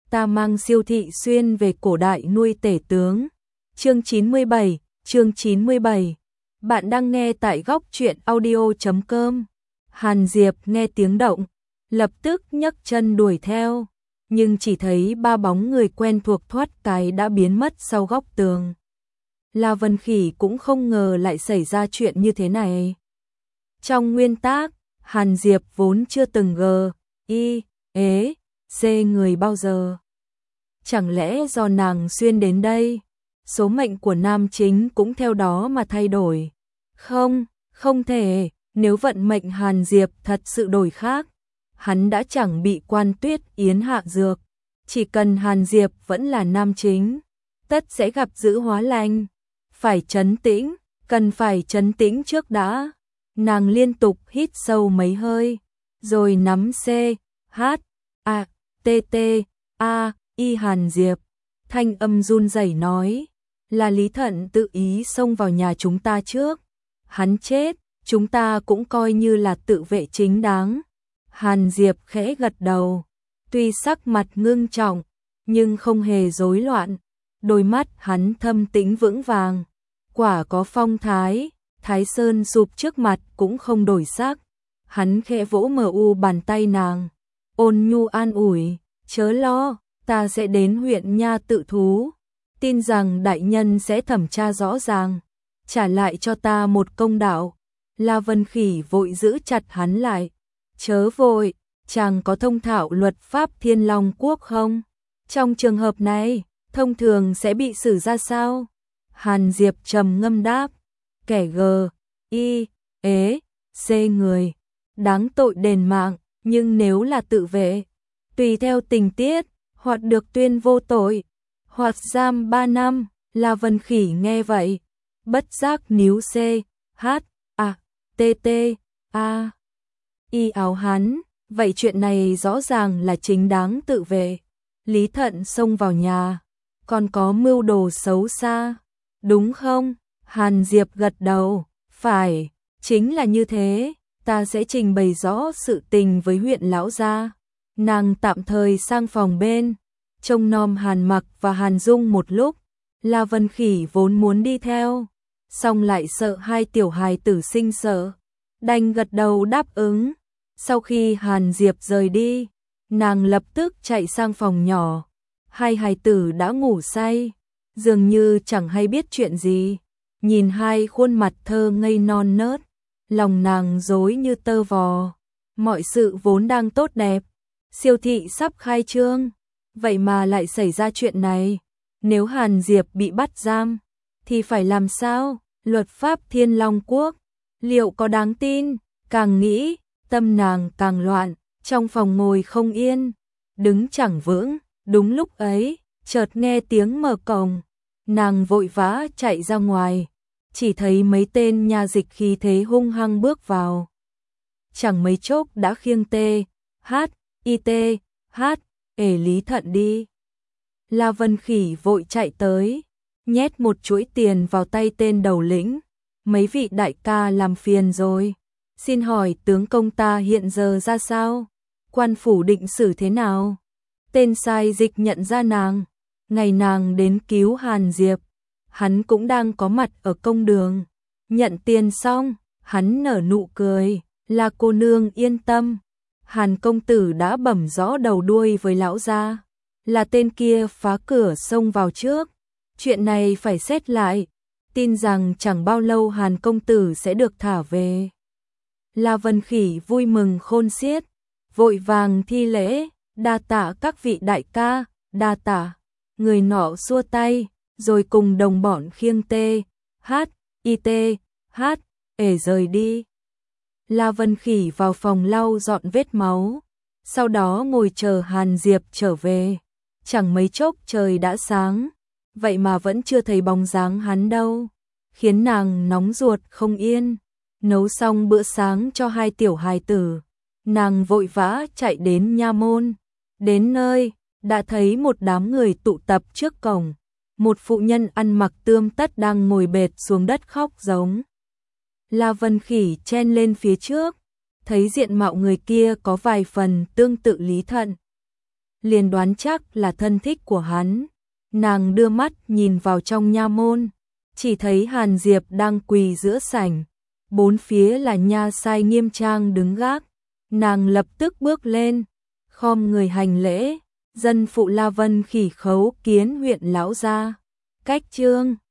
ta mang Siêu Thị Xuyên về cổ đại nuôi tể tướng. Chương 97. Bạn đang nghe tại góc truyện audio.com. Hàn Diệp nghe tiếng động, lập tức nhấc chân đuổi theo, nhưng chỉ thấy ba bóng người quen thuộc thoát cái đã biến mất sau góc tường. La Vân Khỉ cũng không ngờ lại xảy ra chuyện như thế này. Trong nguyên tác, Hàn Diệp vốn chưa từng dê người bao giờ. Chẳng lẽ do nàng xuyên đến đây, số mệnh của nam chính cũng theo đó mà thay đổi? Không thể, nếu vận mệnh Hàn Diệp thật sự đổi khác, hắn đã chẳng bị Quan Tuyết Yến hạ dược. Chỉ cần Hàn Diệp vẫn là nam chính, tất sẽ gặp dữ hóa lành. Phải trấn tĩnh, cần phải trấn tĩnh trước đã. Nàng liên tục hít sâu mấy hơi, rồi nắm Hàn Diệp. Thanh âm run rẩy nói, là Lý Thận tự ý xông vào nhà chúng ta trước. Hắn chết, chúng ta cũng coi như là tự vệ chính đáng. Hàn Diệp khẽ gật đầu, tuy sắc mặt ngưng trọng, nhưng không hề rối loạn. Đôi mắt hắn thâm tĩnh vững vàng, quả có phong thái. Thái Sơn sụp trước mặt cũng không đổi sắc. Hắn khẽ vỗ bàn tay nàng, ôn nhu an ủi, chớ lo, ta sẽ đến huyện nha tự thú. Tin rằng đại nhân sẽ thẩm tra rõ ràng, trả lại cho ta một công đạo. La Vân Khỉ vội giữ chặt hắn lại, chớ vội, chàng có thông thạo luật pháp Thiên Long Quốc không? Trong trường hợp này, thông thường sẽ bị xử ra sao? Hàn Diệp trầm ngâm đáp, kẻ người, đáng tội đền mạng, nhưng nếu là tự vệ, tùy theo tình tiết, hoặc được tuyên vô tội, hoặc giam 3 năm. La Vân Khỉ nghe vậy, bất giác níu áo hắn, vậy chuyện này rõ ràng là chính đáng tự vệ. Lý Thận xông vào nhà, còn có mưu đồ xấu xa, đúng không? Hàn Diệp gật đầu, phải, chính là như thế, ta sẽ trình bày rõ sự tình với huyện lão gia. Nàng tạm thời sang phòng bên, trông nom Hàn Mặc và Hàn Dung một lúc. La Vân Khỉ vốn muốn đi theo, song lại sợ hai tiểu hài tử sinh sợ, đành gật đầu đáp ứng. Sau khi Hàn Diệp rời đi, nàng lập tức chạy sang phòng nhỏ. Hai hài tử đã ngủ say, dường như chẳng hay biết chuyện gì. Nhìn hai khuôn mặt thơ ngây non nớt, lòng nàng rối như tơ vò. Mọi sự vốn đang tốt đẹp, siêu thị sắp khai trương, vậy mà lại xảy ra chuyện này. Nếu Hàn Diệp bị bắt giam, thì phải làm sao? Luật pháp Thiên Long Quốc, liệu có đáng tin? Càng nghĩ, tâm nàng càng loạn, trong phòng ngồi không yên, đứng chẳng vững. Đúng lúc ấy, chợt nghe tiếng mở cổng, nàng vội vã chạy ra ngoài, chỉ thấy mấy tên nha dịch khí thế hung hăng bước vào. Chẳng mấy chốc đã khiêng Lý Thận đi. La Vân Khỉ vội chạy tới, nhét một chuỗi tiền vào tay tên đầu lĩnh. Mấy vị đại ca làm phiền rồi, xin hỏi tướng công ta hiện giờ ra sao? Quan phủ định xử thế nào? Tên sai dịch nhận ra nàng, ngày nàng đến cứu Hàn Diệp, hắn cũng đang có mặt ở công đường. Nhận tiền xong, hắn nở nụ cười, là cô nương yên tâm. Hàn công tử đã bẩm rõ đầu đuôi với lão gia, là tên kia phá cửa xông vào trước. Chuyện này phải xét lại, tin rằng chẳng bao lâu Hàn công tử sẽ được thả về. La Vân Khỉ vui mừng khôn xiết, vội vàng thi lễ, đa tạ các vị đại ca, đa tạ. Người nọ xua tay, rồi cùng đồng bọn khiêng rời đi. La Vân Khỉ vào phòng lau dọn vết máu, sau đó ngồi chờ Hàn Diệp trở về. Chẳng mấy chốc trời đã sáng, vậy mà vẫn chưa thấy bóng dáng hắn đâu, khiến nàng nóng ruột không yên. Nấu xong bữa sáng cho hai tiểu hài tử, nàng vội vã chạy đến nha môn. Đến nơi, đã thấy một đám người tụ tập trước cổng. Một phụ nhân ăn mặc tươm tất đang ngồi bệt xuống đất khóc giống. La Vân Khỉ chen lên phía trước, thấy diện mạo người kia có vài phần tương tự Lý Thận. liền đoán chắc là thân thích của hắn. Nàng đưa mắt nhìn vào trong nha môn, chỉ thấy Hàn Diệp đang quỳ giữa sảnh, bốn phía là nha sai nghiêm trang đứng gác. Nàng lập tức bước lên, khom người hành lễ, dân phụ La Vân Khỉ khấu kiến huyện lão gia. Cách chương